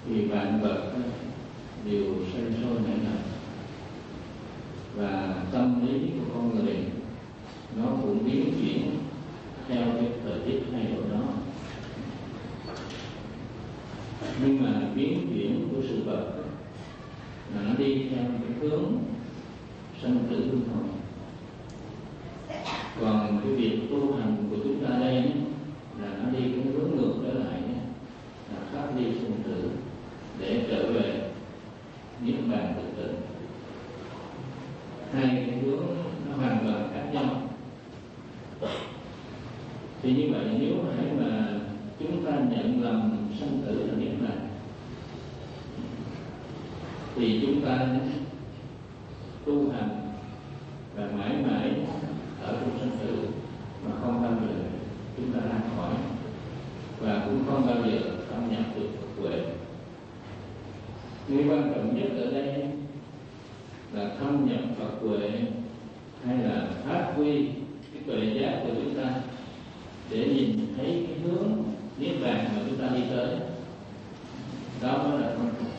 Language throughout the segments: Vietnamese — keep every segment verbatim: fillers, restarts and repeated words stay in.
Vì vạn vật đều sinh sôi nảy nở, và tâm lý của con người nó cũng biến chuyển theo cái thời tiết thay đổi đó. Nhưng mà biến chuyển của sự vật là nó đi theo cái hướng sanh tử luân hồi. Còn cái việc tu hành của chúng ta đây là nó đi cái hướng ngược trở lại, là thoát đi sinh tử để trở về niết bàn tự tịnh. Hai cái hướng nó hoàn toàn khác nhau. Thì như vậy nếu hãy mà chúng ta nhận lầm sanh tử là niết bàn, thì chúng ta tu hành và mãi mãi ở trong sanh tử mà không bao giờ chúng ta ra khỏi, và cũng không bao giờ thâm nhập được Phật huệ. Điều quan trọng nhất ở đây là thâm nhập Phật huệ hay là phát huy cái tuệ giác của chúng ta để nhìn thấy cái hướng niết bàn mà chúng ta đi tới. Đó mới là quan trọng.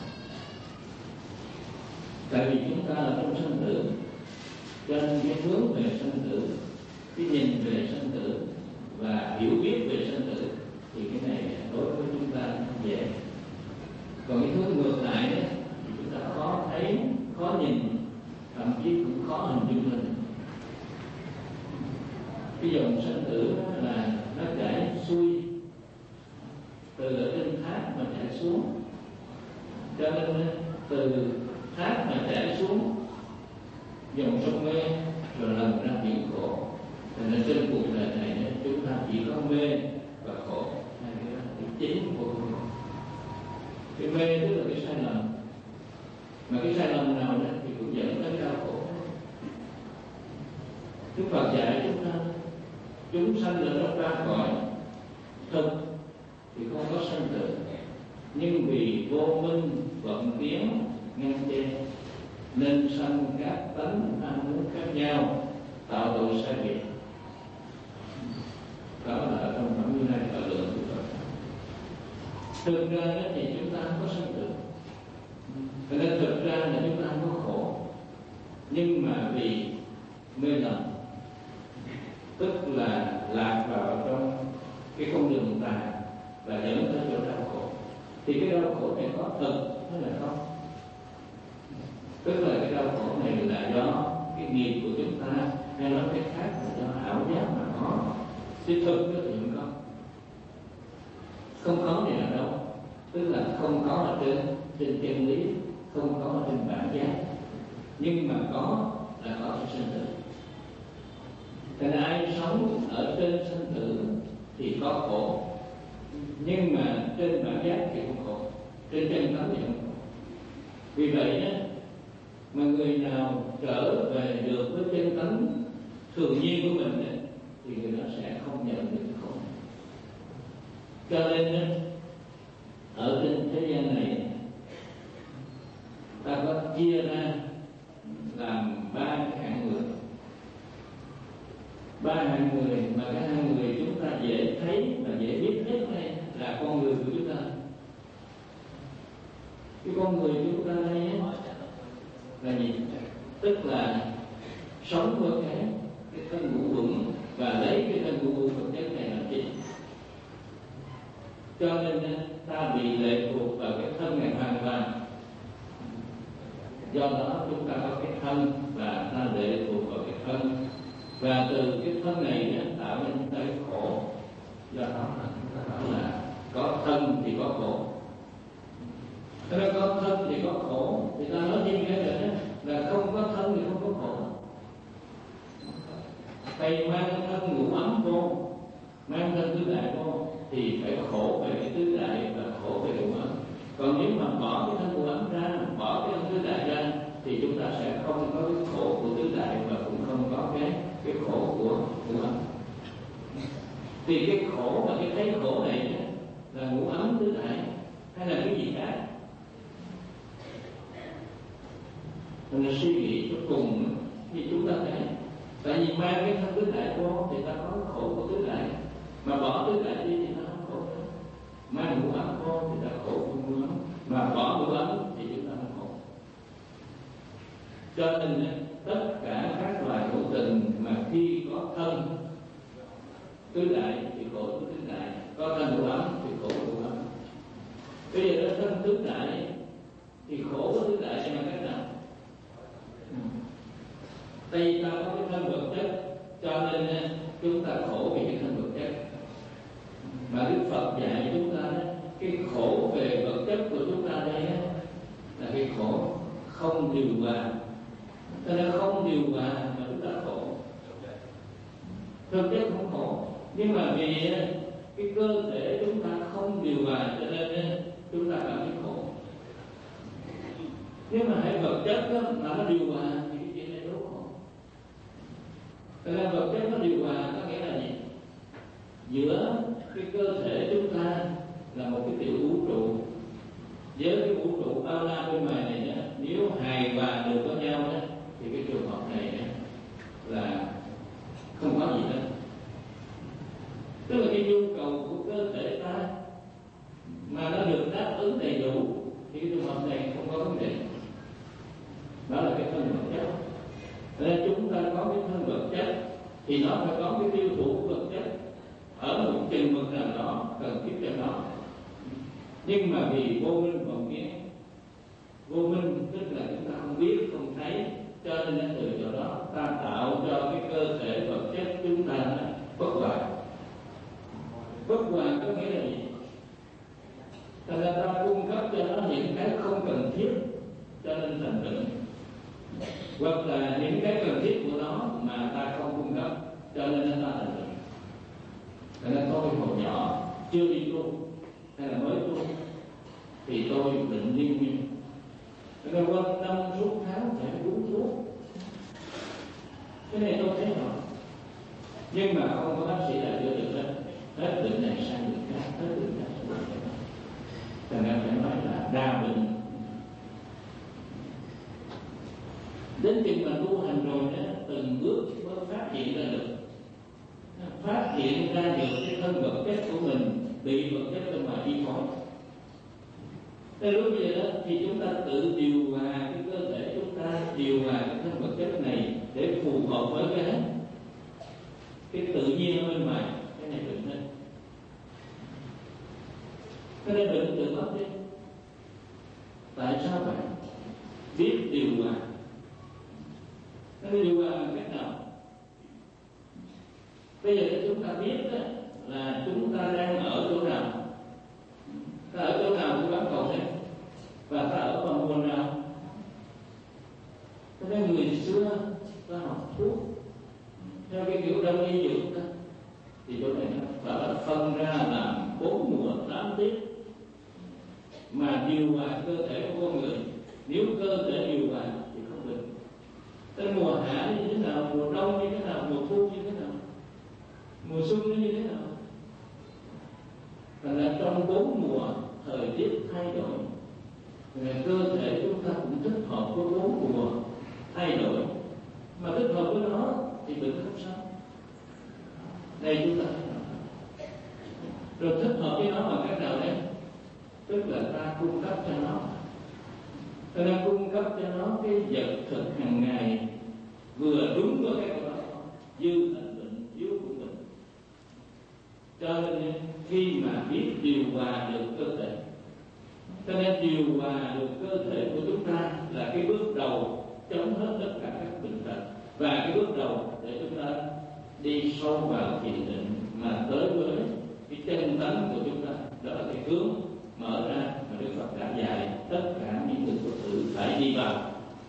Tại vì chúng ta là trong sanh tử, trên cái hướng về sanh tử, cái nhìn về sanh tử và hiểu biết về sanh tử, thì cái này đối với chúng ta dễ. Còn cái hướng ngược lại đó, thì chúng ta khó thấy, khó nhìn, thậm chí cũng khó hình dung lên. Cái dòng sanh tử là nó chảy xuôi từ ở trên thác mà chảy xuống, cho nên từ thác mà chảy xuống dòng sông mê rồi lần ra biển khổ. Cho nên trên cuộc đời này chúng ta chỉ có mê và khổ, hai cái đó là cái chính của cuộc đời. Cái mê tức là cái sai lầm, mà cái sai lầm nào đó thì cũng dẫn tới đau khổ. Đức Phật dạy chúng ta chúng sanh là nó ra khỏi thực thì không có sanh tử, nhưng vì vô minh vận kiến ngăn che nên sanh các tánh tham muốn khác nhau, tạo tội sai biệt. Đó là ở trong phẩm như này thọ lượng của Phật. Thực ra thì chúng ta không có sanh tử, cho nên thực ra là chúng ta không có khổ, nhưng mà vì mê lầm, tức là lạc vào trong cái con đường tà và dẫn tới chỗ đau khổ. Thì cái đau khổ này có thực hay là không? Tức là cái đau khổ này là do cái nghiệp của chúng ta, hay nói cái khác là do ảo giác mà có. Thì thực đó thì không có. Không có này là đâu? Tức là không có ở trên trên chân lý, không có ở trên bản giác, nhưng mà có là có ở sinh tử. Thành ra ai sống ở trên sinh tử thì có khổ, nhưng mà trên bản giác thì không khổ, trên chân tánh thì không khổ. Vì vậy đó, mà người nào trở về được với chân tánh thường nhiên của mình ấy, thì người đó sẽ không nhận được khổ. Cho nên đó, ở trên thế gian này ta có chia ra làm ba cái hạng người. Ba hạng người mà cái hạng người chúng ta dễ thấy và dễ biết nhất này là con người của chúng ta. Cái con người chúng ta đây là gì? Tức là sống với cái cái thân ngũ vững và lấy cái thân ngũ vững vật chất này làm chính. Cho nên ta bị lệ thuộc vào cái thân này hoàn toàn. Do đó chúng ta có cái thân và ta lệ thuộc vào cái thân, và từ cái thân này tạo nên tới khổ. Do đó là chúng ta nói là có thân thì có khổ.ถ้าcó thân thì có khổ, thì ta nói thêm cái nữa là không có thân thì không có khổ. Thầy mang thân ngũ ấm vô, mang thân tứ đại vô thì phải khổ về cái tứ đại và khổ về ngũ ấm. Còn nếu mà bỏ cái thân ngũ ấm ra, bỏ cái thân tứ đại ra, thì chúng ta sẽ không có cái khổ của tứ đại và cũng không có cái cái khổ của ngũ ấm. Thì cái khổ và cái thấy khổ này là ngũ ấm tứ đại hay là cái gì khác? Mình suy nghĩ cho cùng thì chúng ta thấy, tại vì mang cái thân tứ đại vô thì ta có khổ của tứ đại, mà bỏ tứ đại đi thì ta không khổ nữa. Mang ngũ ấm vô thì ta khổ của ngũ ấm, mà Cho nên tất cả các loài hữu tình mà khi có thân tứ đại thì khổ của tứ đại, có thân đủ ấm thì khổ đủ ấm. Bây giờ đó thân tứ đại thì khổ của tứ đại sẽ bằng cách nào? Tại vì ta có cái thân vật chất, cho nên chúng ta khổ vì cái thân vật chất. Mà Đức Phật dạy chúng ta cái khổ về vật chất của chúng ta đây là cái khổ không điều hòa. Cho nên không điều hòa mà chúng ta khổ. Thực chất không khổ, nhưng mà vì cái cơ thể chúng ta không điều hòa cho nên chúng ta cảm thấy khổ. Nhưng mà hãy vật chất đó, mà nó điều hòa thì cái chuyện này đâu khổ. Cho nên vật chất nó điều hòa có nghĩa là gì? Giữa cái cơ thể chúng ta là một cái tiểu vũ trụ, với cái vũ trụ bao la bên ngoài này đó, nếu hài hòa được với nhau đó, thì cái trường hợp này đó, là không có gì hết. Tức là cái nhu cầu của cơ thể ta mà nó được đáp ứng đầy đủ thì cái trường hợp này không có vấn đề. Đó là cái thân vật chất. Nên chúng ta có cái thân vật chất thì nó phải có cái tiêu thụ của vật chất ở một chừng mực nào đó cần thiết cho nó. Nhưng mà vì vô minh vọng nghĩa, vô minh tức là chúng ta không biết, không thấy, cho nên từ chỗ đó ta tạo cho cái cơ thể vật chất chúng ta bất hòa. Bất hòa có nghĩa là gì? Thành ra ta cung cấp cho nó những cái không cần thiết cho nên thành bệnh, hoặc là những cái cần thiết của nó mà ta không cung cấp cho nên nó ta thành bệnh. Thành ra tôi hồi nhỏ chưa đi tu hay là mới tu thì tôi định liên miên, rồi quan tâm suốt tháng phải uống thuốc. Cái này tôi thấy rồi, nhưng mà không có bác sĩ nào chữa được hết. Hết bệnh này sang bệnh khác, hết bệnh này sang bệnh khác. Thành ra phải nói là đa bệnh. Đến chừng mà tu hành rồi đó, từng bước mới phát hiện ra được, phát hiện ra được cái thân vật chất của mình bị vật chất bên ngoài chi phối. Thế lúc bây giờ đó thì chúng ta tự điều hòa cái cơ thể chúng ta, điều hòa cái thân vật chất này để phù hợp với cái cái tự nhiên ở bên ngoài. Cái này bệnh lên, cái này bệnh tự mất đi. Tại sao vậy? Biết điều hòa. Cái điều hòa bằng cách nào? Bây giờ chúng ta biết đó, là chúng ta đang ở chỗ nào, ta ở chỗ nào của bán cầu này, và ta ở vào mùa nào. Cho nên người xưa ta học thuốc theo cái kiểu đông y dược đó, thì chỗ này nó phải là phân ra làm bốn mùa tám tiết mà điều hòa cơ thể của con người. Nếu cơ thể điều hòa thì không bệnh. Tới mùa hạ như thế nào, mùa đông như thế nào, mùa thu như thế nào, mùa xuân như thế nào. Thành ra trong bốn mùa thời tiết thay đổi, và cơ thể chúng ta cũng thích hợp với bốn mùa thay đổi. Mà thích hợp với nó thì bệnh không sao. Đây chúng ta rồi thích hợp với nó bằng cách nào đấy? Tức là ta cung cấp cho nó, ta đang cung cấp cho nó cái vật thực hàng ngày vừa đúng với cái của nó, dư thành bệnh, yếu cũng bệnh. Cho nên khi mà biết điều hòa được cơ thể, cho nên điều hòa được cơ thể của chúng ta là cái bước đầu chống hết tất cả các bệnh tật, và cái bước đầu để chúng ta đi sâu vào thiền định mà tới với cái chân tánh của chúng ta. Đó là cái hướng mở ra mà Đức Phật đã dạy tất cả những người Phật tử phải đi vào.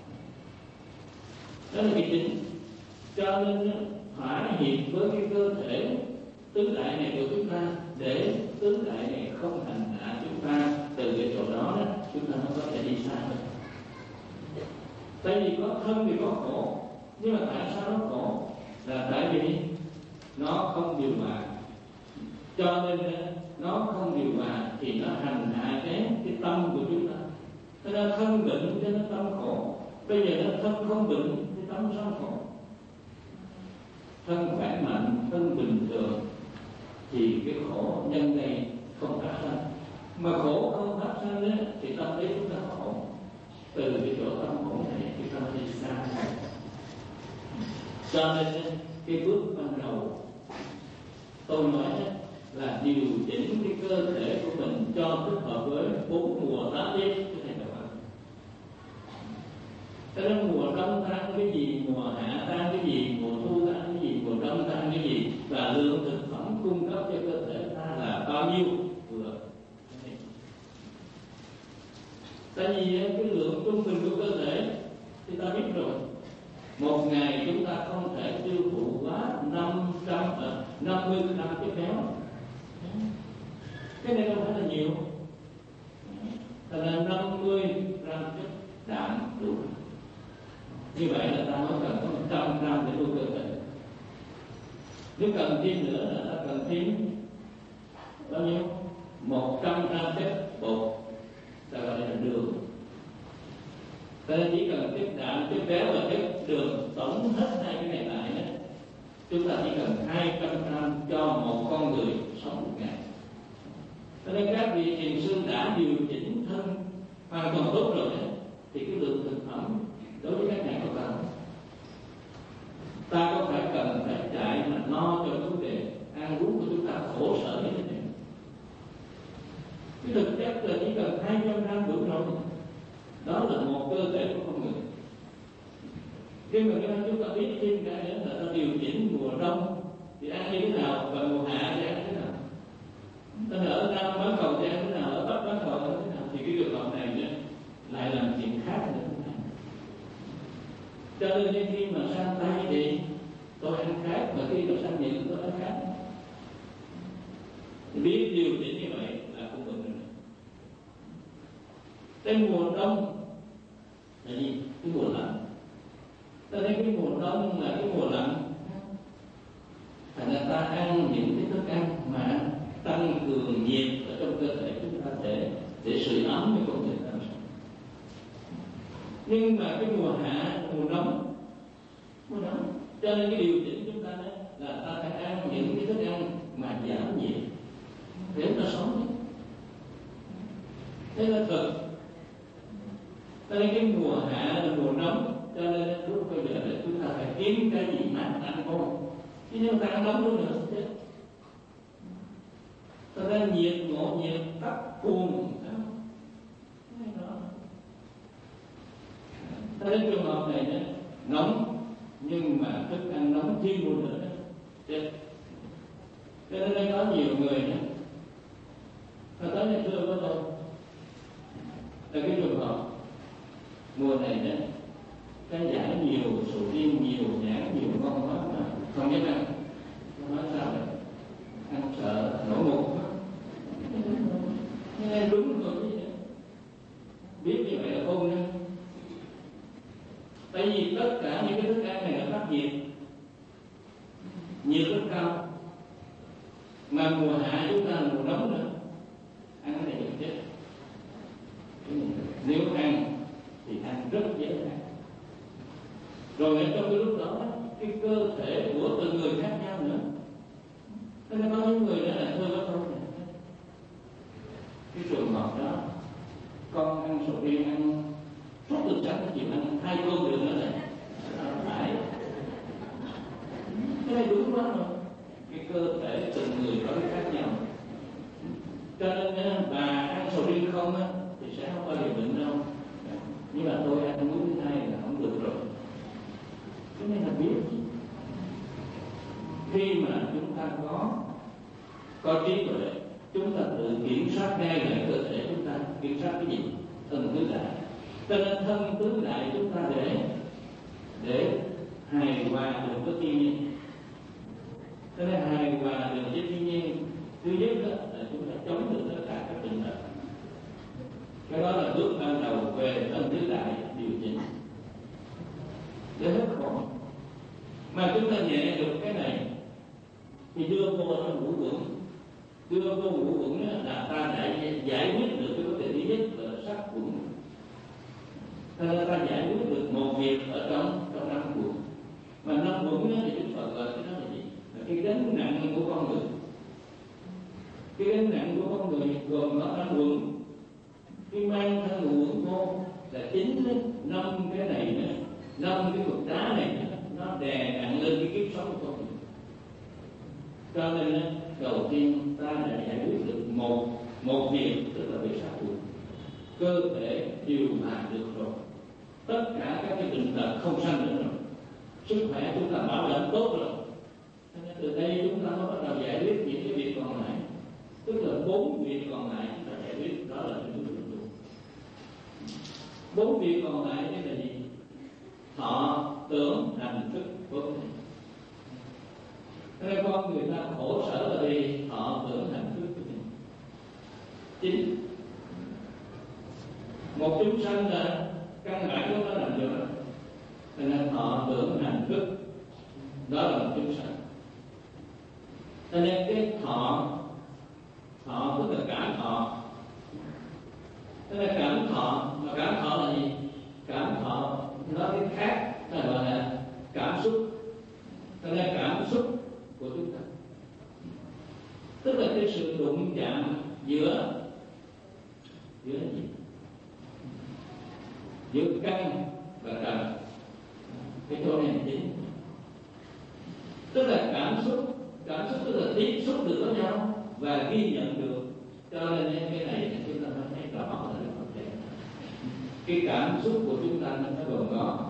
Đó là cái chính. Cho nên thỏa hiệp với cái cơ thể tứ đại này của chúng ta, để tứ đại này không hành hạ chúng ta. Từ cái chỗ đó, đó chúng ta mới có thể đi xa hơn. Tại vì có thân thì có khổ, nhưng mà tại sao nó khổ? Là tại vì nó không điều hòa. Cho nên nó không điều hòa thì nó hành hạ cái cái tâm của chúng ta. Cho nên thân bệnh cho nó tâm khổ. Bây giờ nó thân không bệnh thì tâm sao khổ? Thân khỏe mạnh, thân bình thường thì cái khổ nhân này không phát sinh. Mà khổ không phát sinh ấy, thì tâm lý chúng ta khổ. Từ cái chỗ tâm khổ này chúng ta đi xa. Cho nên cái bước ban đầu tôi nói là điều chỉnh cái cơ thể của mình cho thích hợp với bốn mùa tám tiết cái này là cho nên mùa đông ta ăn cái gì, mùa hạ ta ăn cái gì, mùa thu ta ăn cái gì, mùa đông ta ăn cái gì, và lượng thực phẩm cung cấp cho cơ thể ta là bao nhiêu vừa. Tại vì cái lượng trung bình của cơ thể thì ta biết rồi, một ngày chúng ta không thể tiêu thụ quá năm trăm năm mươi gram chất béo. Cái này không phải là nhiều, là năm mươi gram chất đạm đủ. Như vậy là ta nói cần có một trăm gram để nuôi cơ thể. Nếu cần thêm nữa là ta cần thêm bao nhiêu? một trăm gram chất bột, ta gọi là đường. Ta chỉ cần chất đạm, chất béo và chất đường, tổng hết hai cái này lại đó, chúng ta chỉ cần hai trăm gram cho một con người sống một ngày. Cho nên các vị thiền sư đã điều chỉnh thân hoàn toàn tốt rồi đấy, thì cái lượng thực phẩm đối với các ngài có cần. Ta có phải cần phải chạy mà lo cho vấn đề ăn uống của chúng ta khổ sở như thế này. Cái thực chất là chỉ cần hai trăm gram đủ rồi. Đó là một cơ thể của con người. Khi mà chúng ta biết thêm cái nữa là ta điều chỉnh mùa đông thì ăn như thế nào, và mùa hạ thì ăn thế nào. Ta ở Nam bán cầu thì ăn thế nào, ở Bắc bán cầu thì ăn thế nào, thì cái trường hợp này nữa lại làm chuyện khác nữa. Cho nên khi mà sang Tây thì tôi ăn khác, mà khi mà sang Nhật tôi ăn khác. Thì biết điều chỉnh như vậy là không được nữa. Cái mùa đông là gì? Cái mùa lạnh. Ta thấy cái mùa đông là cái mùa lạnh, thành ra ta ăn những cái thức ăn mà tăng cường nhiệt ở trong cơ thể chúng ta để để sưởi ấm cho con người ta. Nhưng mà cái mùa hạ, mùa nóng, mùa nóng, cho nên cái điều chỉnh chúng ta đấy là ta phải ăn những cái thức ăn mà giảm nhiệt để ta sống. Thế là thực. Cho nên cái mùa hạ là mùa nóng, cho nên lúc bây giờ là chúng ta phải kiếm cái gì mát ăn thôi. Chứ nếu ta ăn nóng nữa nữa sẽ chết. Cho nên nhiệt ngộ nhiệt tắt cuồng. Cho nên trường hợp này nữa, nóng nhưng mà thức ăn nóng thêm một nữa chết. Cho nên đây có nhiều người nữa, và tới ngày xưa của tôi là cái trường hợp mùa này đó, cái giải nhiều, sầu riêng nhiều, nhãn nhiều, ngon quá mà không dám ăn. Tôi nói sao vậy? Ăn sợ nổ ngục. Nhưng em đúng rồi chứ. Biết như vậy là khôn nha. Tại vì tất cả những cái thức ăn này là phát nhiệt, nhiệt rất cao. Mà mùa hạ chúng ta là mùa nóng nữa, ăn cái này được chết. Nếu ăn thì ăn rất dễ ăn. Rồi trong cái lúc đó, cái cơ thể của từng người khác nhau nữa. Nên có những người đó là thôi đó thôi. Cái trường hợp đó, con ăn sầu riêng, ăn rất được chắc chịu ăn hai cơm được nữa này. Phải. Cái này đúng quá rồi. Cái cơ thể từng người có cái khác nhau. Cho nên bà ăn sầu riêng không á, thì sẽ không bao giờ bệnh đâu. Nhưng mà tôi ăn muối thứ hai là không được rồi. Cái này là biết. Khi mà chúng ta có có trí tuệ, chúng ta tự kiểm soát ngay lại cơ thể chúng ta. Kiểm soát cái gì? Thân tứ đại. Cho nên thân tứ đại chúng ta để để hài hòa được với thiên nhiên. Cho nên hài hòa được với thiên nhiên, thứ nhất đó là chúng ta chống được tất cả các bệnh tật. Cái đó là bước ban đầu về thân tứ đại điều chỉnh để hết khổ. Mà chúng ta nhẹ được cái này thì đưa vô trong ngũ quẩn. Đưa vô ngũ quẩn là ta đã giải quyết được cái vấn đề thứ nhất là sắc quẩn. Ta, ta giải quyết được một việc ở trong trong năm quẩn. Mà năm quẩn thì Đức Phật gọi cái đó là gì? Là cái gánh nặng của con người. Cái gánh nặng của con người gồm có năm quẩn. Khi mang thân quẩn vô là chín năm cái này nữa năm cái cục đá này nó đè nặng lên cái kiếp sống của con người. Cho nên đầu tiên ta đã giải quyết được một một việc, tức là việc sát quỷ. Cơ thể điều hòa được rồi, tất cả các cái bệnh tật không sanh nữa rồi, sức khỏe chúng ta bảo đảm tốt rồi. Nên từ đây chúng ta mới bắt đầu giải quyết những cái việc còn lại, tức là bốn việc còn lại chúng ta giải quyết, đó là những cái bệnh luôn. Bốn việc còn lại đây là gì? Thọ, tưởng, hành, thức, vô tình. Nên con người ta khổ sở là vì thọ, tưởng, hành, thức, vô tình. Chính một chúng sanh là căn bản của nó làm được, nên thọ, tưởng, hành, thức, đó là một chúng sanh. Cho nên cái thọ, thọ tức là cảm thọ. Cho nên cảm thọ, mà cảm thọ là gì? Cảm thọ nó cái khác, nó gọi là cảm xúc. Cho nên cảm xúc của chúng ta, tức là cái sự đụng chạm giữa giữa gì? Giữa căn và trần. Cái chỗ này chính, tức là cảm xúc. Cảm xúc tức là tiếp xúc được với nhau và ghi nhận được. Cho nên cái này chúng ta phải thấy rõ là nó có thể. Cái cảm xúc của chúng ta nó gồm có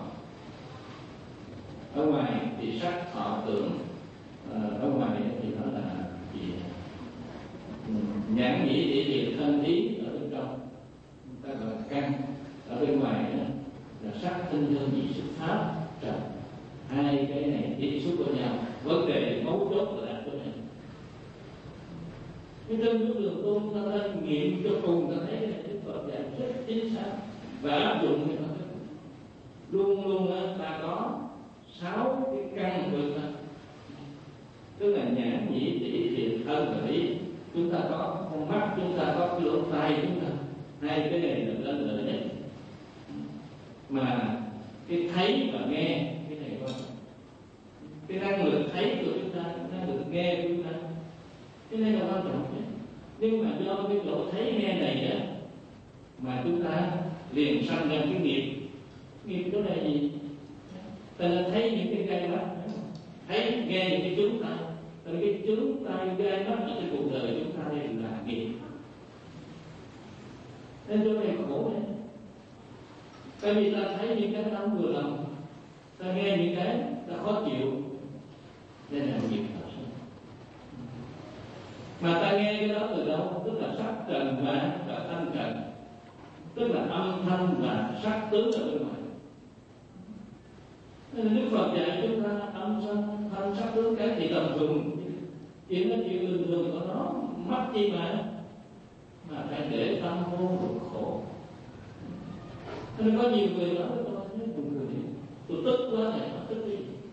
ở ngoài thì sắc, thọ, tưởng. Ở ngoài thì nó là gì? Nhãn, nhĩ, địa, thiệt, thân, ý ở bên trong, ta gọi là căn. Ở bên ngoài đó là sắc, thanh, hương, vị, xúc, pháp, trần. Hai cái này tiếp xúc với nhau. Vấn đề mấu chốt là đặt chỗ này. Cái trên bước đường tu ta đã nghiệm cho cùng, ta thấy là Đức Phật dạy rất chính xác và áp dụng thì nó luôn luôn ta có sáu cái căn của ta, tức là nhãn, nhĩ, tỷ, thiệt, thân và ý. Chúng ta có con mắt, chúng ta có cái lỗ tai chúng ta, hai cái này là lên lợi nhất. Mà cái thấy và nghe, cái này quan trọng. Cái năng lực thấy của chúng ta, năng lực nghe của chúng ta, cái này là quan trọng nhất. Nhưng mà do cái lỗ thấy nghe này á, mà chúng ta liền sanh ra cái nghiệp. Nghiệp đó là gì? Ta là thấy những cái gai mắt, thấy nghe những cái chướng tai. Tại cái chướng tai gai mắt ở trên cuộc đời chúng ta đây là nghiệp. Nên chỗ này khổ đấy. Tại vì ta thấy những cái đau vừa lòng, ta nghe những cái ta khó chịu, nên là nghiệp tạo sinh. Mà ta nghe cái đó từ đâu? Tức là sắc trần và, và thanh trần, tức là âm thanh và sắc tướng ở bên ngoài. Nên Đức Phật dạy chúng ta âm thanh, thanh, sắc tướng cái thì tầm thường, chỉ nó chuyện bình thường của nó, mắc chi mà mà phải để tâm vô cực khổ. Nên có nhiều người nói với tôi, nói cùng người đi, tôi tức quá này, nó tức đi.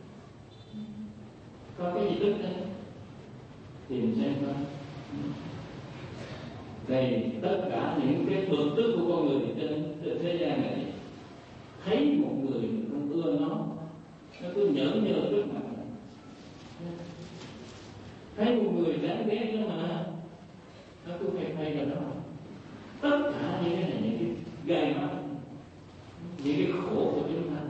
Có cái gì tức đây? Tìm xem coi. Đây, tất cả những cái bực tức của con người trên, trên thế gian này, thấy một người không ưa nó, nó cứ nhỡ nhỡ trước mặt này. Thấy một người đáng ghét đó mà, nó cứ phê phê ra đó. Tất cả những cái này, những cái gai mắt, những cái khổ của chúng ta.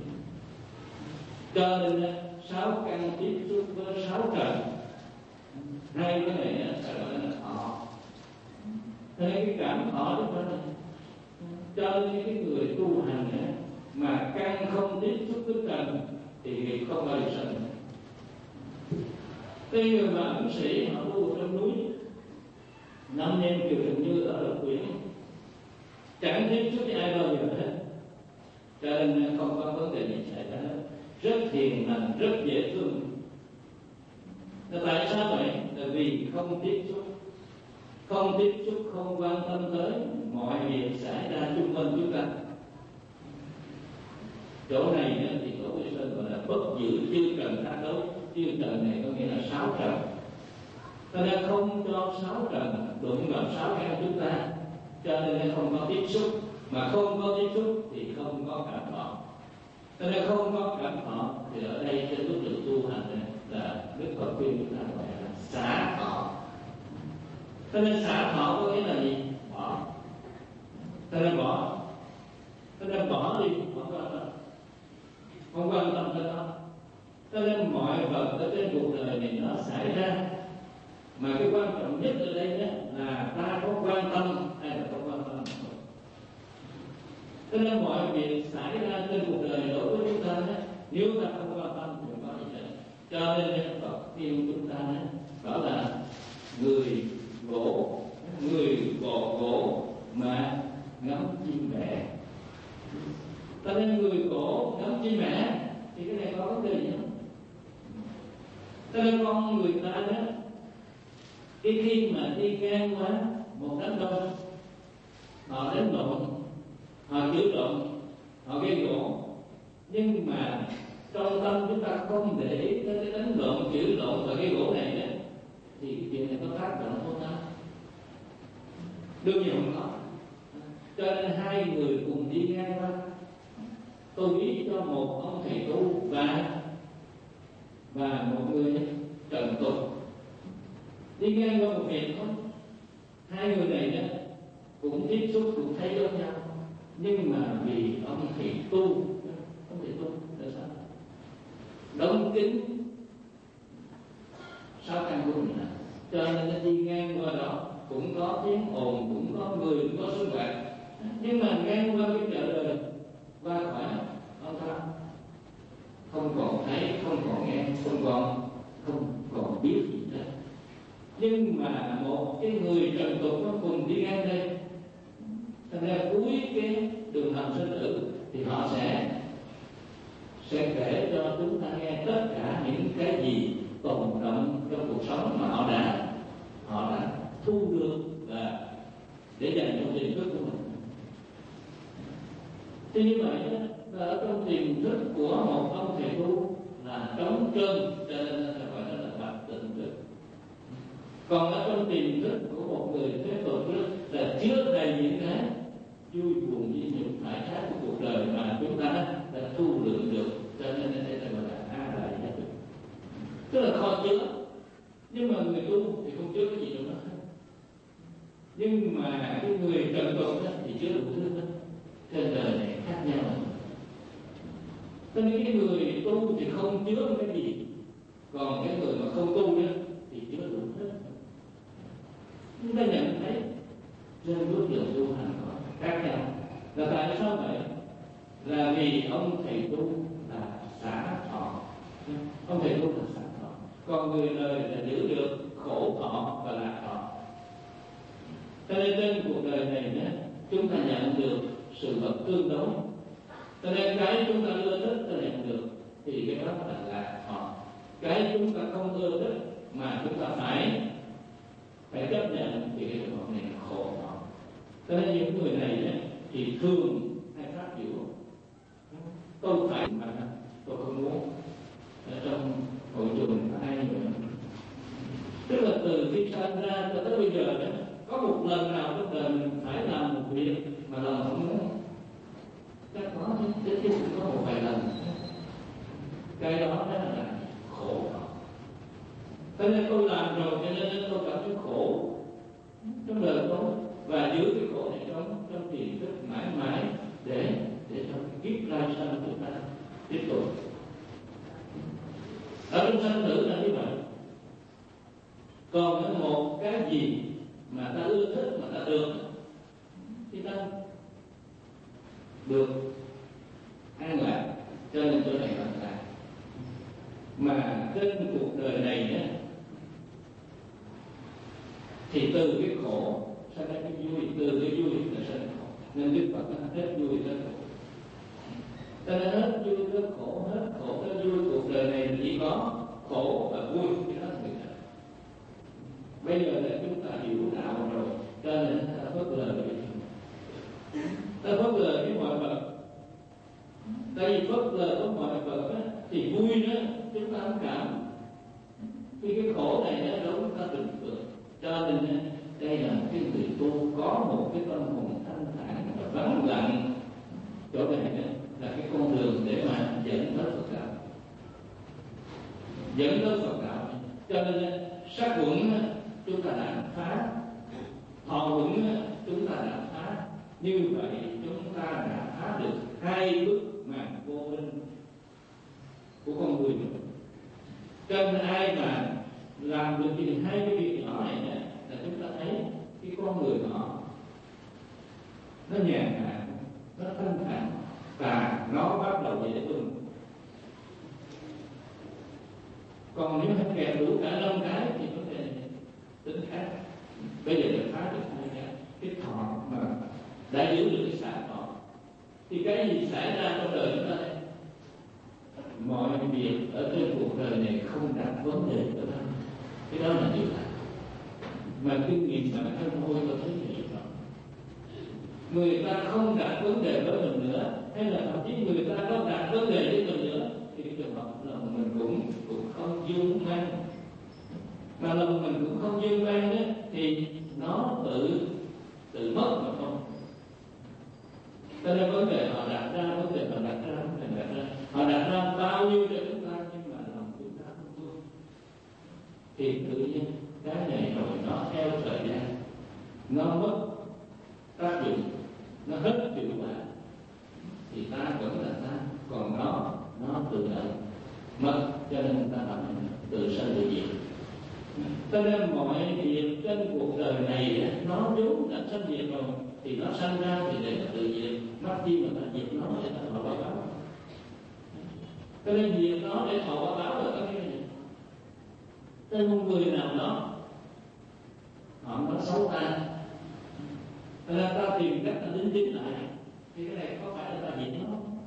Cho nên sáu căn tiếp xúc với sáu trần, hai cái này ta gọi là thọ. Thế nên cái cảm thọ đó này, cho nên cái người tu hành này, mà căn không tiếp xúc với trần thì không bao giờ sanh. Cái người mà ẩn sĩ họ tu trong núi, năm em kiều Trần Như ở Lộc Quyển, chẳng tiếp xúc với ai bao giờ hết, cho nên không có vấn đề gì xảy ra hết, rất hiền lành, rất dễ thương. Là tại sao vậy? Là vì không tiếp xúc, không tiếp xúc, không quan tâm tới mọi việc xảy ra xung quanh chúng ta. Chỗ này thì Tổ Quy Sơn gọi là bất dự chư trần thác đấu. Chư trần này có nghĩa là sáu trần. Cho nên không cho sáu trần đụng vào sáu căn chúng ta, cho nên không có tiếp xúc. Mà không có tiếp xúc thì không có cảm thọ. Cho nên không có cảm thọ thì ở đây trên bước đường tu hành này là Đức Phật khuyên chúng ta gọi là xả thọ. Cho nên xả thọ có nghĩa là gì? Bỏ. Cho nên bỏ. Cho nên bỏ đi, bỏ qua đó. không quan tâm tới nó. Cho nên mọi vật ở trên cuộc đời này nó xảy ra, mà cái quan trọng nhất ở đây đó là ta có quan tâm hay là không quan tâm. Cho nên mọi việc xảy ra trên cuộc đời đối với chúng ta đó, nếu ta không quan tâm thì không có gì hết. Cho nên Phật khuyên chúng ta đó là người gỗ, người gỗ gỗ mà ngắm chim mẹ. Cho nên người gỗ ngắm chim mẹ thì cái này có vấn đề gì không? Cho nên con người ta đó, cái khi mà đi ngang qua một đám đông, họ đánh lộn, họ chửi lộn, họ gây gỗ, nhưng mà trong tâm chúng ta không để ý tới cái đánh lộn, chửi lộn và gây gỗ này đó, thì cái chuyện này có tác động không ta? Đương nhiên không có. Cho nên hai người cùng đi ngang qua, tôi ý cho một ông thầy tu và và một người trần tục đi ngang qua một việc thôi. Hai người này đó cũng tiếp xúc, cũng thấy giống nhau, nhưng mà vì ông thầy tu, ông thầy tu là sao? Đóng kín sáu căn của mình, cho nên nó đi ngang qua đó cũng có tiếng ồn, cũng có người, cũng có sinh hoạt, nhưng mà ngang qua cái chợ đời, qua khỏi ông ta không còn thấy, không còn nghe, không còn không còn biết gì hết. Nhưng mà một cái người trần tục nó cùng đi ngang đây, thành ra cuối cái đường hầm sinh tử thì họ sẽ sẽ kể cho chúng ta nghe tất cả những cái gì tồn động trong cuộc sống mà họ đã họ đã thu được và để dành trong tiềm thức của mình. Thì như vậy đó, ở trong tiềm thức của một ông thầy tu là trống trơn, cho nên nó gọi nó là bạch tịnh thức. Còn ở trong tiềm thức của một người thế tục là chứa đầy những cái vui buồn với những phải khác của cuộc đời mà chúng ta đã thu lượm được, cho nên đây là gọi là a đại giác được, tức là kho chứa. Nhưng mà người tu thì không chứa cái gì đâu đó, nhưng mà cái người trần tục thì chứa đủ thứ đó. Trên đời này khác nhau, cho nên cái người tu thì không chứa cái gì, còn cái người mà không tu đó thì chứa đủ hết. Chúng ta nhận thấy trên bước đường tu hành có khác nhau. Là tại sao vậy? Là vì ông thầy tu là xả thọ, ông thầy tu là xả thọ, còn người đời là giữ được khổ thọ và lạc thọ. Cho nên trên cuộc đời này đó, chúng ta nhận được sự vật tương đối. Cho nên cái chúng ta ưa thích ta nhận được thì cái đó là lạc thọ. Cái chúng ta không ưa thích mà chúng ta phải phải chấp nhận thì cái vật này là khổ thọ. Cho nên những người này đó, thì thường hay phát biểu tôi phải mà tôi không muốn ở trong hội trường ai nữa. Tức là từ khi sinh ra cho tới bây giờ đó, có một lần nào trong đời mình phải làm một việc mà lần không muốn? Chắc có chứ, chứ cũng có một vài lần. Cái đó đó là khổ. Cho nên tôi làm rồi, cho nên tôi cảm thấy khổ trong đời tôi, và giữ cái khổ này trong trong tiềm thức mãi mãi để để trong kiếp lai sau chúng ta tiếp tục. Ở trong sanh tử là như vậy. Còn ở một cái gì mà ta ưa thích mà ta được thì ta được an lạc, cho nên chỗ này là lạc. Mà trên cuộc đời này đó, thì từ cái khổ sang ra cái vui, từ cái vui là sang khổ, nên Đức Phật nó hết vui tới khổ. Cho nên hết vui tới khổ, hết khổ tới vui, cuộc đời này chỉ có khổ và vui cái đó người ta. Bây giờ là chúng ta hiểu đạo rồi, cho nên ta phớt lờ cái gì, ta phớt lờ cái mọi vật. Tại vì phớt lờ của mọi vật á, thì vui đó chúng ta không cảm, vì cái khổ này nó đâu chúng ta bình thường. Cho nên đây là cái người tu có một cái tâm hồn thanh thản và vắng lặng. Chỗ này là cái con đường để mà dẫn tới Phật đạo, dẫn tới Phật đạo. Cho nên sát quẩn chúng ta đã phá, thọ quẩn chúng ta đã phá. Như vậy chúng ta đã phá được hai bức màn vô minh. Cho nên ai mà làm được thì hai cái việc nhỏ này nè, là chúng ta thấy cái con người họ nó nhàn hạ, nó thanh thản và nó bắt đầu dễ thương. Còn nếu hết kẹt đủ cả năm cái thì vấn đề tính khác. Bây giờ được phá được hai cái cái thọ mà đã giữ được cái xã thọ, thì cái gì xảy ra trong đời chúng ta đây? Mọi việc ở trên cuộc đời này không đặt vấn đề của nó, cái đó là điều lạ. Mà kinh nghiệm bản thân tôi có thấy vậy rồi. Người ta không đặt vấn đề với mình nữa, hay là thậm chí người ta có đặt vấn đề với mình nữa, thì cái trường hợp lòng mình cũng cũng không dương mang. Mà lòng mình cũng không dương mang đó, thì nó tự tự mất mà không. Cho nên vấn đề họ đặt ra, vấn đề họ đặt ra, vấn đề đặt ra, họ đặt ra bao nhiêu cho chúng ta, nhưng mà lòng chúng ta không vui, thì tự nhiên cái này rồi nó theo thời gian nó mất tác dụng, nó hết hiệu quả, thì ta vẫn là ta, còn nó nó tự động mất. Cho nên người ta nói tự sanh tự diệt. Cho nên mọi việc trên cuộc đời này nó vốn đã sanh diệt rồi, thì nó sanh ra thì để nó tự diệt, mất chi mà ta diệt nó để ta thọ báo báo. Cho nên diệt nó để thọ báo báo là cái gì? Trên một người nào đó họ nói xấu ta, cho nên ta tìm cách ta đính chính lại, thì cái này có phải là ta diệt nó không?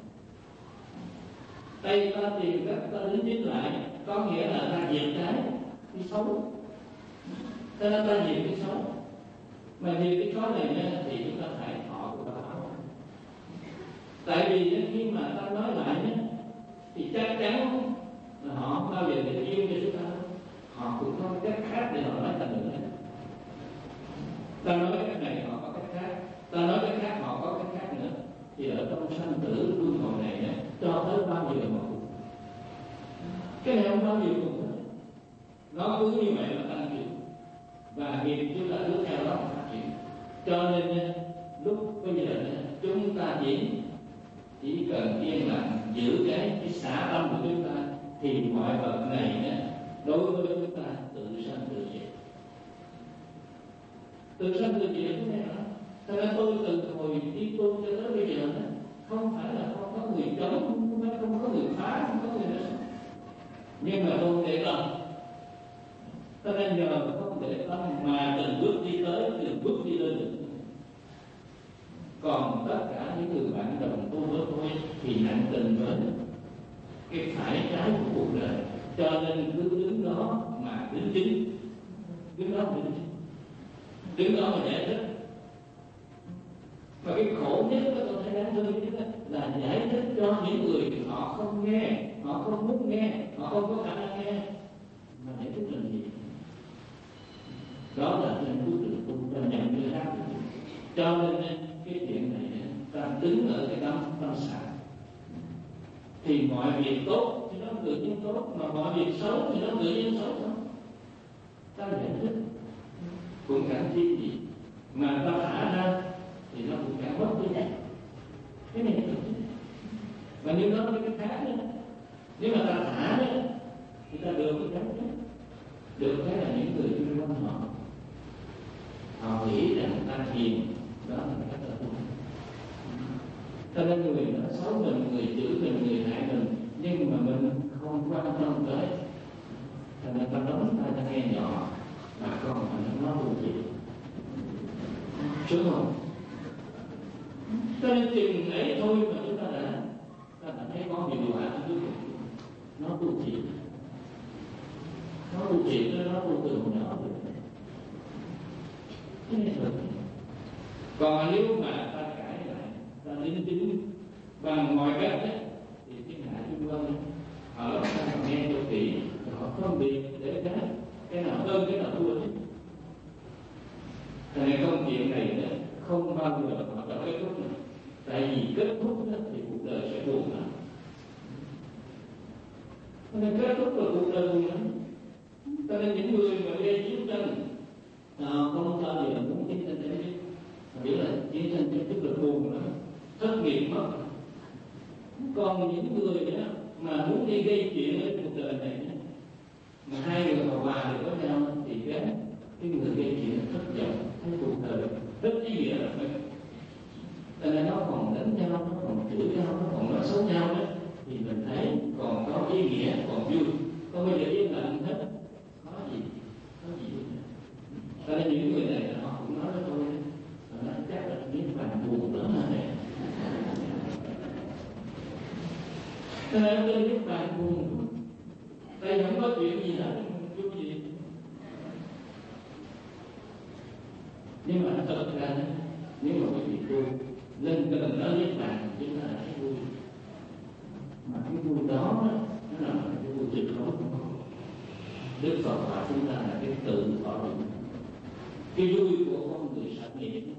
Đây ta tìm cách ta đính chính lại, có nghĩa là ta diệt cái cái xấu, cho nên ta diệt cái xấu. Mà diệt cái xấu này nha, thì chúng ta phải thọ của báo. Tại vì khi mà ta nói lại nhé, thì chắc chắn là họ không bao giờ để yêu cho chúng ta, họ cũng có cách khác để họ nói thành được đấy. Ta nói cách này họ có cách khác, ta nói cách khác họ có cách khác nữa, thì ở trong sanh tử luân hồi này nhé, cho tới bao giờ mà cùng. Cái này không bao giờ cùng hết. Nó cứ như vậy mà tăng trưởng, và nghiệp chúng ta cứ theo đó phát triển. Cho nên lúc bây giờ chúng ta chỉ chỉ cần yên lặng giữ cái cái xả tâm của chúng ta, thì mọi vật này đối với chúng ta tự sanh tự diệt. Tự sanh tự diệt thế này đó. Cho nên tôi từ hồi đi tu cho tới bây giờ đó, không phải là không có người chống, không phải không có người phá, không có người nữa, nhưng mà tôi để tâm. Cho nên nhờ không để tâm mà từng bước đi tới, từng bước đi lên được. Còn tất cả những người bạn đồng tu với tôi thì nặng tình với cái phải trái của cuộc đời, cho nên cứ đứng đó mà đính chính, đứng đó mà đính chính, đứng đó mà giải thích. Và cái khổ nhất đó tôi thấy đáng thương nhất là giải thích cho những người họ không nghe, họ không muốn nghe, họ không có khả năng nghe, mà giải thích làm gì? Đó là trên cuối đường tu ta nhận như khác. Cho nên cái chuyện này ta đứng ở cái tâm tâm xả, thì mọi việc tốt thì nó tự nhiên tốt, mà mọi việc xấu thì nó tự nhiên xấu thôi. Ta giải thích cũng chẳng chi gì, mà ta thả ra thì nó cũng chẳng mất cái này. Cái này là và nếu nó cái khác nữa, nếu mà ta thả đó thì ta được cái khác đó. Được cái là những người xung quanh họ họ nghĩ rằng ta hiền, đó là cách là đúng. Cho nên người nói xấu mình, người chửi mình, người hại mình, nhưng mà mình không quan tâm tới, cho nên ta nói ta ta nghe nhỏ, mà còn mình nói vô gì, đúng không? Cho nên chừng ấy thôi mà chúng ta đã ta đã thấy có hiệu quả cuối cùng. Nó vô gì, nó vô gì, nó vô từ nhỏ rồi. Cái này rồi. Còn nếu mà ta cãi lại, ta lính tính bằng mọi cách ấy, thì thiên hạ chung quanh họ lắm ta nghe cho kỹ, họ phân biệt để cái cái nào hơn cái nào thua chứ. Cho nên công chuyện này đó, không bao giờ họ có kết thúc nữa. Tại vì kết thúc đó, thì cuộc đời sẽ buồn lắm. Cho nên kết thúc là cuộc đời buồn lắm. Cho nên những người mà gây chiến tranh không bao giờ muốn chiến tranh chấm dứt. Nghĩa là chiến tranh chấm dứt là buồn lắm, thất nghiệp mất. Còn những người đó mà muốn đi gây chuyện ở cuộc đời này đó, mà hai người mà hòa được với nhau thì cái cái người gây chuyện thất vọng, thấy cuộc đời rất ý nghĩa là mình. Cho nên nó còn đánh nhau, nó còn chửi nhau, nó còn nói xấu nhau đó, thì mình thấy còn có ý nghĩa, còn vui. Còn bây giờ yên lặng hết, có gì, có gì. Cho nên những người này họ cũng nói với tôi, họ nói chắc là biết bạn buồn lắm hả này. Cho nên tôi biết bạn buồn, đây không có chuyện gì hết, vui gì. Nhưng mà thật ra nếu mà quý vị tu lên gần đó với bạn chúng ta là cái vui, mà cái vui đó nó là cái vui tuyệt đối. Đức Phật bảo chúng ta là cái tự thọ định, cái vui của con người sạch nghiệp.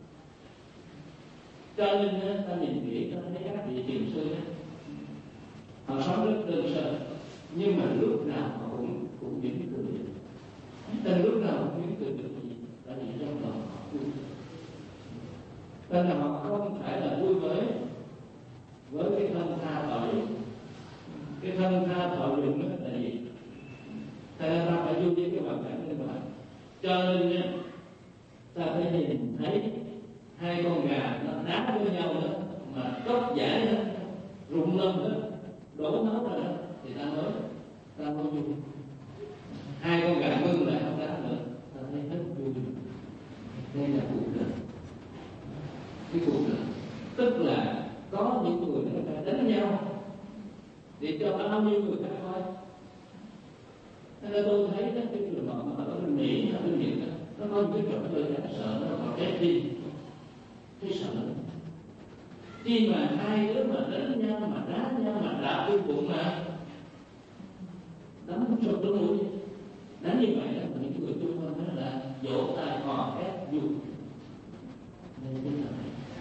Cho nên ta nhìn kỹ ta thấy các vị thiền sư họ sống rất đơn sơ, nhưng mà lúc nào họ cũng cũng mỉm cười. Tên lúc nào cũng mỉm cười được gì? Tại vì trong lòng họ vui. Nên là họ không phải là vui với với cái thân tha tội. Cái thân tha tội dụng đó là gì? Tại nên ta phải vui với cái hoàn cảnh bên ngoài. Cho nên ta phải nhìn thấy hai con gà nó đá với nhau đó, mà cốc giải đó, rụng lông đó, đổ máu rồi đó, thì ta mới ta mới vui. Hai con gà mưng lại không đá nữa, ta thấy rất vui. Đây là cuộc đời. Cái cuộc đời tức là có những người đã đánh nhau để cho bao nhiêu người khác coi. Nên tôi thấy đó, cái trường hợp mà ở bên Mỹ, ở bên Nhật đó, nó có những cái trò chơi đáng sợ, nó có trái tim, thấy sợ. Khi mà hai đứa mà đánh nhau, mà đá nhau, mà đạp cái bụng mà đánh cho đứa mũi, đánh như vậy đó, những người chung quanh đó là vỗ tay hò hét vui. Nên cái là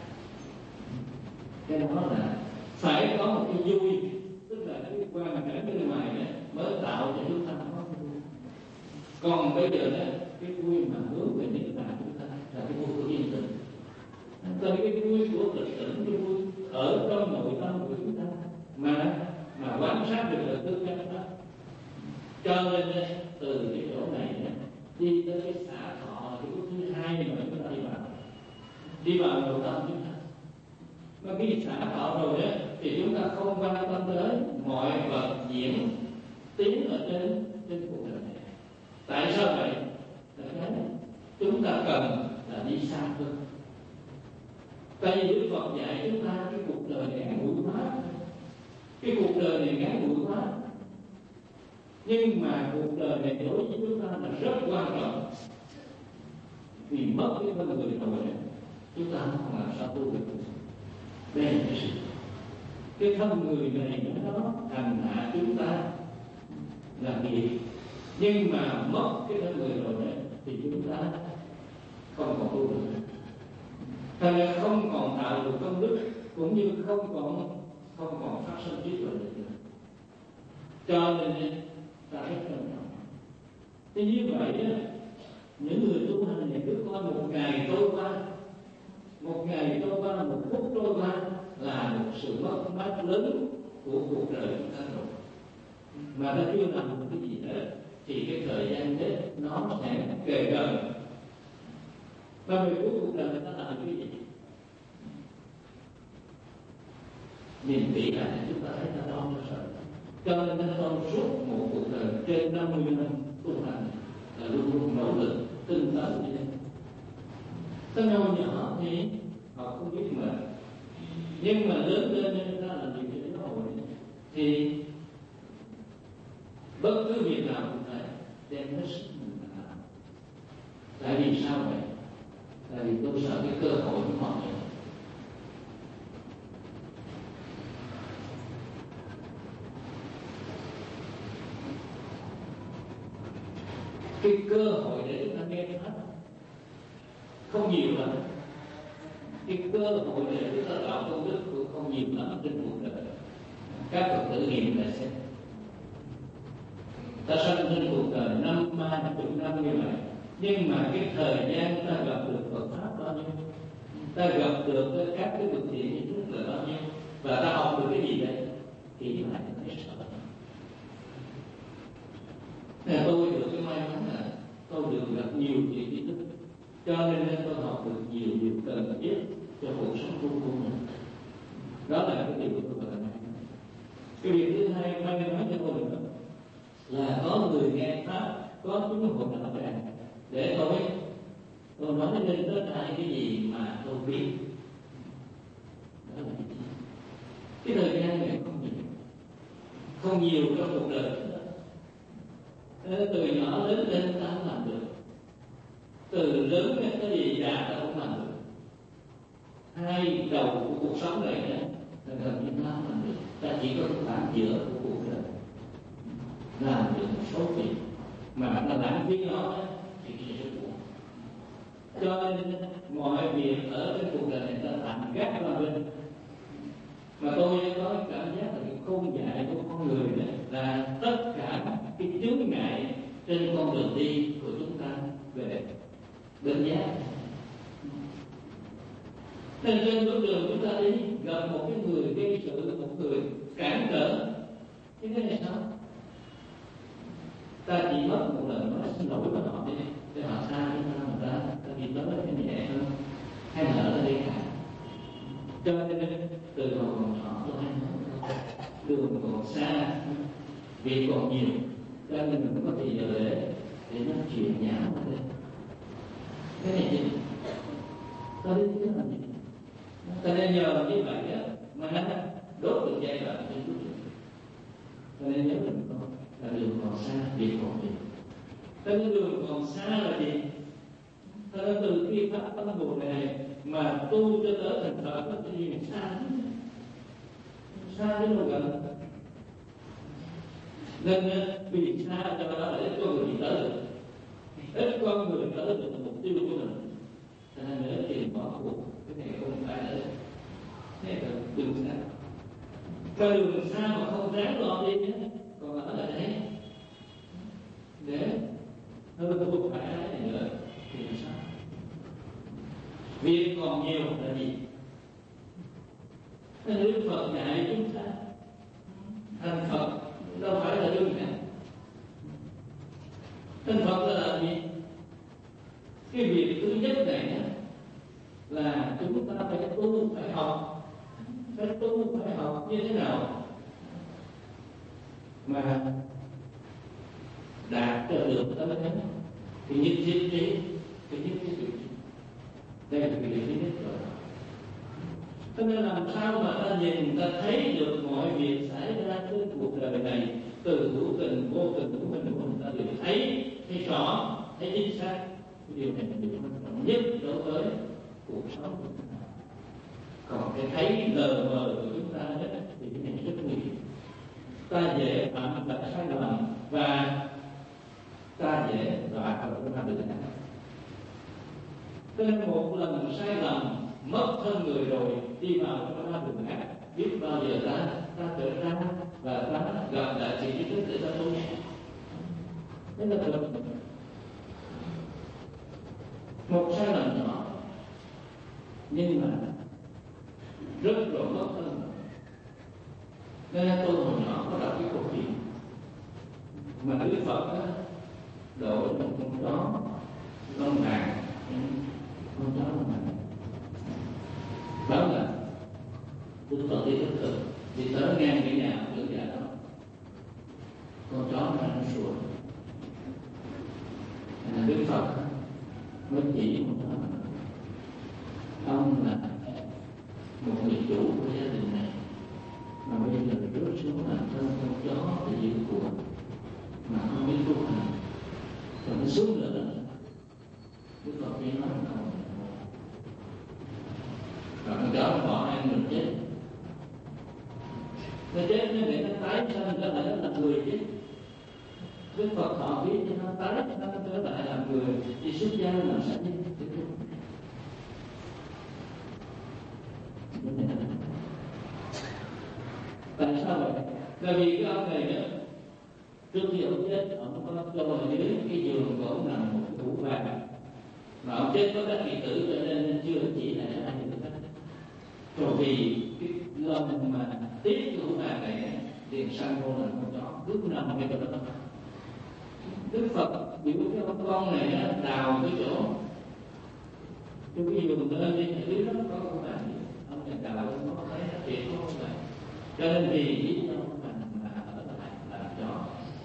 cái đó là phải có một cái vui, tức là cái quan cảnh bên ngoài đó mới tạo cho chúng ta có cái vui. Còn bây giờ đó, cái vui mà hướng về niết bàn chúng ta là cái vui của yên tĩnh. Từ cái vui của tịch tỉnh, cái vui ở trong nội tâm của chúng ta mà mà quan sát được là tư cách đó. Cho nên từ cái chỗ này đi tới cái xả thọ là cái bước thứ hai mà chúng ta đi vào, đi vào nội tâm chúng ta. Mà khi xả thọ rồi đó thì chúng ta không quan tâm tới mọi vật diễn tiến ở trên trên cuộc đời này. Tại sao vậy? Tại cái chúng ta cần là đi xa hơn. Tại vì Đức Phật dạy chúng ta cái cuộc đời này ngắn ngủi quá, cái cuộc đời này ngắn ngủi quá, nhưng mà cuộc đời này đối với chúng ta là rất quan trọng. Vì mất cái thân người rồi chúng ta không làm sao tu được. Đây là cái sự cái thân người này nó hành hạ chúng ta là nghiệp, nhưng mà mất cái thân người rồi thì chúng ta không còn tu được. Thành ra không còn tạo được công đức, cũng như không còn không còn phát sinh trí tuệ được. Cho nên ta rất trân trọng. Thì như vậy đó, những người tu hành này cứ coi một ngày trôi qua, một ngày trôi qua, một phút trôi qua là một sự mất mát lớn của cuộc đời chúng ta rồi. Mà ta chưa làm một cái gì hết thì cái thời gian chết nó sẽ kề gần. Và về cuối cuộc đời người ta làm cái gì? Nhìn kỹ lại chúng ta thấy ta đau nó sợ. Cho nên ta trong suốt một cuộc đời trên năm mươi năm tu hành là luôn luôn nỗ lực tinh tấn như thế. Tới hồi nhỏ thì họ không biết mà, nhưng mà lớn lên nên ta làm gì để nó hồi thì bất cứ việc nào cũng phải đem hết sức mình làm. Tại vì sao vậy? Tại vì tôi sợ cái cơ hội của mọi người. Cái cơ hội để chúng ta nghe hết không nhiều lắm. Cái cơ hội để chúng ta tạo công đức cũng không nhiều lắm trên cuộc đời. Các Phật tử nghiệm lại xem. Ta sinh trên cuộc đời năm ba chục năm như vậy, nhưng mà cái thời gian ta gặp được Phật pháp bao nhiêu, ta gặp được các cái bậc thiện như trước là bao nhiêu, và ta học được cái gì đấy thì lại thấy sợ. được gặp nhiều chuyện kiến thức, cho nên tôi học được nhiều điều cần thiết cho cuộc sống của mình. Đó là cái điều của tôi là này. Cái việc thứ hai may mắn cho tôi nữa là có người nghe pháp, có chúng hội đạo tràng để tôi tôi nói lên tất cả cái gì mà tôi biết. Đó là cái gì? Cái thời gian này không nhiều, không nhiều trong cuộc đời. Từ nhỏ lớn lên ta không làm được, từ lớn lên cái gì già ta không làm được. Hai đầu của cuộc sống này là gần như ta không làm được. Ta chỉ có khoảng giữa của cuộc đời làm được một số việc mà ta lãng phí nó thì sẽ buồn. Cho nên mọi việc ở cái cuộc đời này ta tạm gác qua bên. Mà tôi có cảm giác là cái khôn dại của con người này là tất cả cái chướng ngại trên con đường đi của chúng ta về đơn giản. Nên trên bước đường chúng ta đi gặp một cái người gây sự, một người cản trở, như thế này sao? Ta chỉ mất một lần nói xin lỗi với họ đi, để họ xa chúng ta mà ta ta đi tới cái nhẹ hơn, hay là ở đây cả. Cho nên từ hồi còn nhỏ tôi hay nói đường còn xa, việc còn nhiều, cho nên mình có thời giờ để để nói chuyện nhảm ở đây. Cái này gì? Ta đi cái là gì? Ta nên nhờ như vậy đó mà đốt được giai đoạn trên bước đường. Cho nên nhớ mình con là đường còn xa, việc còn nhiều. Cho nên đường còn xa là gì? Cho nên từ khi phát tâm Bồ này mà tu cho tới thành Phật có cái gì xa lắm, xa đến đâu gần. Nên vì xa cho đó để con người tới được, ít con người tới được mục tiêu của mình. Cho nên nếu tiền bỏ cuộc, cái này không phải là cái này là đường xa. Cái đường xa mà không ráng lo đi nhé, còn ở lại đấy để hơn tôi phải này nữa thì làm sao? Việc còn nhiều là gì? Nên Đức Phật dạy chúng ta thành Phật đâu phải là đơn giản. Thành Phật là làm gì? Cái việc thứ nhất này là chúng ta phải tu, phải học, phải tu, phải học như thế nào mà đạt cho được tới thế. Thì nhất thiết trí, cái nhất thiết trí. Đây là cái điều thứ nhất rồi. Cho nên làm sao mà ta nhìn, ta thấy được mọi việc xảy ra trên cuộc đời này, từ hữu tình, vô tình của mình, của mình ta đều thấy, thấy rõ, thấy chính xác. Cái điều này là điều quan trọng nhất đối với cuộc sống của chúng ta. Còn cái thấy lờ mờ của chúng ta đó, thì cái này rất nguy hiểm. Ta dễ phạm phải sai lầm và ta dễ đọa vào trong ma đường ác. Nên một lần sai lầm mất thân người rồi, đi vào trong ma đường ác, biết bao giờ ta ta trở ra và ta gặp lại sự trí thức để ta tu. Thế là được. Một sai lầm nhỏ nhưng mà rất rồi mất thân. Nên tôi hồi nhỏ có đọc cái câu chuyện mà Đức Phật đó đổ trong con chó lông vàng, con chó lông vàng. Đó là Đức Phật đi thức thực, đi tới ngang cái nhà của già đó, con chó nó nó sủa. Đức Phật mới chỉ một ông là một người chủ của gia đình này, mà bây giờ rớt xuống làm thân con chó để giữ của mà không biết tu hành, rồi nó xuống nữa. Đức Phật mới nói không, và con chó nó bỏ ăn mình chết, nó chết nó để nó tái sanh trở lại nó là người chứ. Đức Phật họ biết cho nó tái nó trở lại làm người, đi xuất gia làm sao chứ? Tại sao vậy? Là vì cái ông này nữa, trước khi ông chết, ông có cho ở dưới cái giường của ông nằm một cái hũ vàng, mà ông chết có các kỳ tử cho nên chưa chỉ là ai được hết. Rồi vì cái lòng mà tiếc cái hũ vàng này liền săn vô là con chó cứ nằm ngay chỗ đó. Đức Phật biểu cái ông con này á, đào cái chỗ cái ví dụ lên đi dưới đất có con bạn ông này đào nó thấy nó thiệt không bạn, cho nên vì lý do mình mà ở lại làm chó.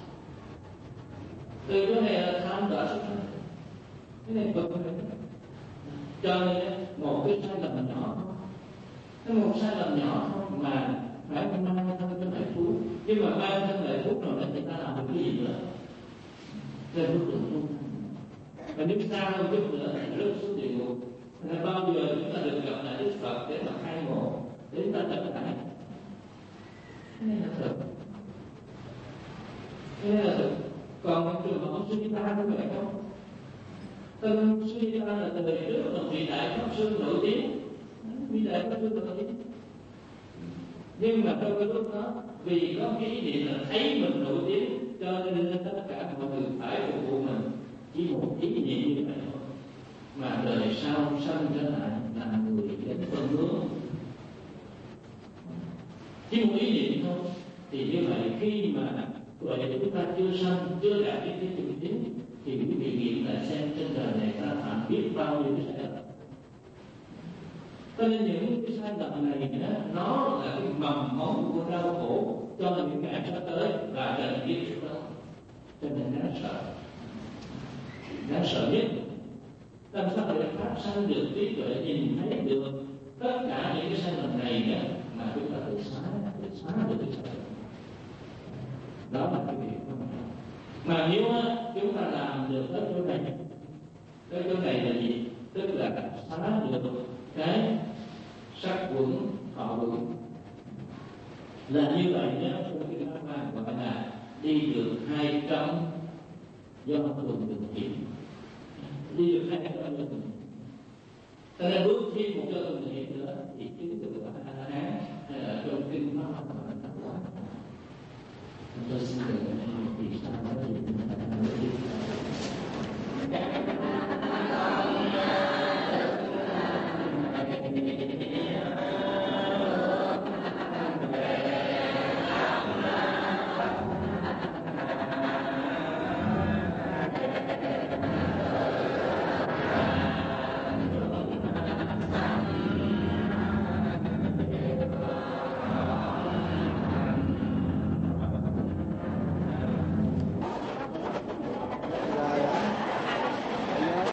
Từ cái này là tham đỏ xuất thân, cái này bực mình. Cho nên một cái sai lầm nhỏ, cái một sai lầm nhỏ thôi mà phải mang thân cái bài thuốc, nhưng mà mang thân bài thuốc rồi nó người ta làm được cái gì nữa? Lên bước đường tu. Và nếu xa hơn chút nữa thì rớt xuống địa ngục. Nên bao giờ chúng ta được gặp lại Đức Phật để mà khai ngộ, để chúng ta trở lại. Cái này là thật. Cái này là thật. Còn trường hợp ông Sujita có vậy không? Tân Sujita là từ trước là vị đại pháp sư nổi tiếng, vị đại pháp sư nổi tiếng. Nhưng mà trong cái lúc đó, vì có cái ý niệm là thấy mình nổi tiếng, cho nên tất cả mọi người phải phục vụ mình. Chỉ một ý niệm như vậy thôi, mà đời sau sanh trở lại là người đến phân hướng. Chỉ một ý niệm thôi, thì như vậy khi mà gọi là chúng ta chưa sanh, chưa đạt đến cái chuẩn chính, thì quý vị nghiệm lại xem trên đời này ta phạm biết bao nhiêu cái sai lầm. Cho nên những cái sai lầm này đó, nó là cái mầm móng của đau khổ cho những kẻ sắp tới và đời kiếp trước đó. Cho nên đáng sợ, đáng sợ nhất. Làm sao để phát sanh được trí tuệ nhìn thấy được tất cả những cái sai lầm này đó, mà chúng ta tự xóa, tự xóa được cái sai lầm. Đó là cái việc quan trọng. Mà nếu chúng ta làm được tới chỗ này, tới chỗ này là gì? Tức là xóa được cái sắc quẩn, thọ quẩn. Là như vậy nhé, trong cái pháp quan gọi là đi được hai trăm do thường được hiện. Đi được hai trăm do thường hiện. Cho nên bước thêm một do thường hiện nữa thì chứng được là A-la-hán, hay là trong kinh nó gọi là Thánh Quả. Tôi xin được vì sao đó thì chúng ta